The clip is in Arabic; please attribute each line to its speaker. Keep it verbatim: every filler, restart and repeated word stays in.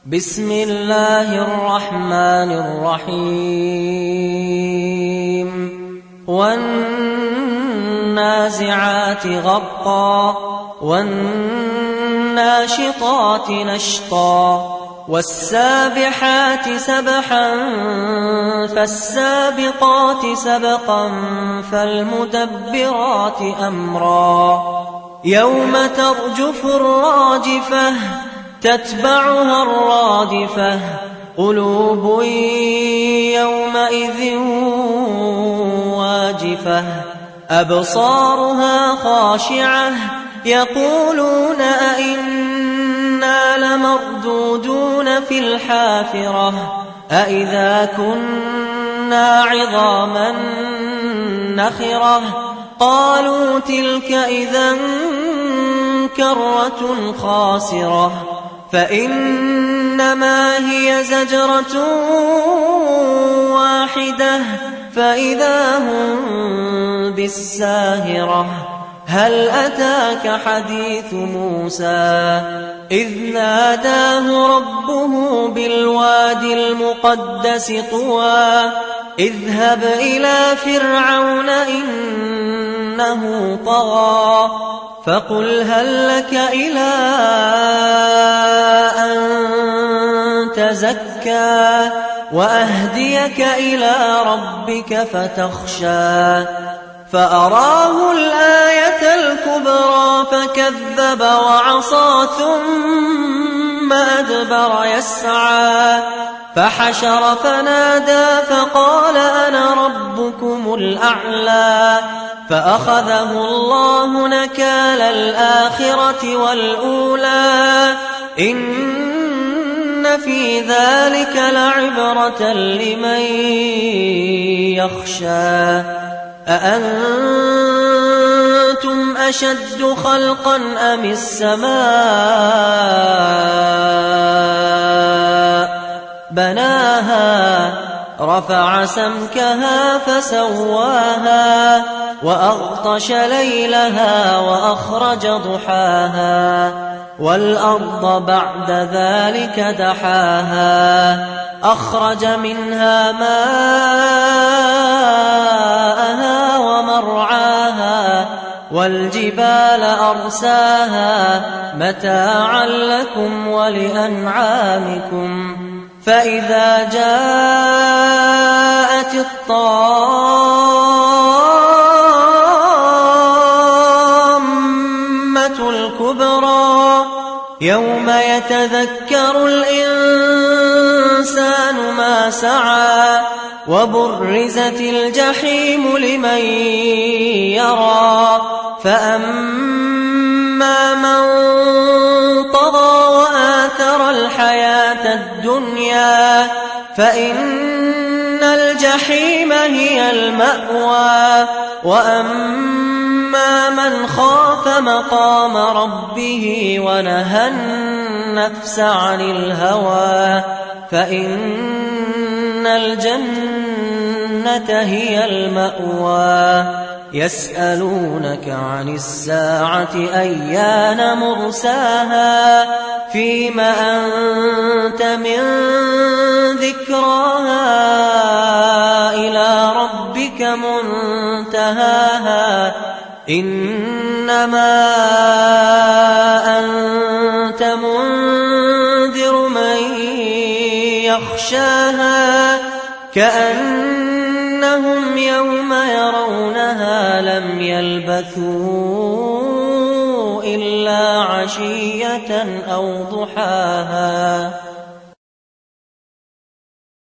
Speaker 1: بسم الله الرحمن الرحيم والنازعات غرقا والناشطات نشطا والسابحات سبحا فالسابقات سبقا فالمدبرات أمرا يوم ترجف الراجفة تتبعها الرادفة قلوب يومئذ واجفة أبصارها خاشعة يقولون أئنا لمردودون في الحافرة أئذا كنا عظاما نخرة قالوا تلك إذا كرة خاسرة فإنما هي زجرة واحدة فإذا هم بالساهرة هل أتاك حديث موسى إذ ناداه ربه بالوادي المقدس طوى اذهب إلى فرعون إنه طغى فقل هل لك إلى أن تزكى وأهديك إلى ربك فتخشى فأراه الآية الكبرى فكذب وعصى ثم أدبر يسعى فحشر فنادى فقال أنا ربكم الأعلى فأخذه الله نكال الآخرة والأولى إن في ذلك لعبرة لمن يخشى أأنتم أشد خلقا أم السماء بناها رفع سمكها فسواها وأغطش ليلها وأخرج ضحاها والأرض بعد ذلك دحاها أخرج منها ماءها ومرعاها والجبال أرساها متاعا لكم ولأنعامكم فإذا جاءت الطامة الكبرى يوم يتذكر الإنسان ما سعى وبرزت الجحيم لمن يرى فأما من طغى وآثر الحياة الدنيا فإن الجحيم هي المأوى وأما من خاف مقام ربه ونهى النفس عن الهوى فإن الجنة هي المأوى يسألونك عن الساعة أيان مرساها فيم أنت من ذكراها إلى ربك منتهاها إنما أنت منذر من يخشاها كأنهم يوم يرونها لم يلبثوا إلا عشية أو ضحاها.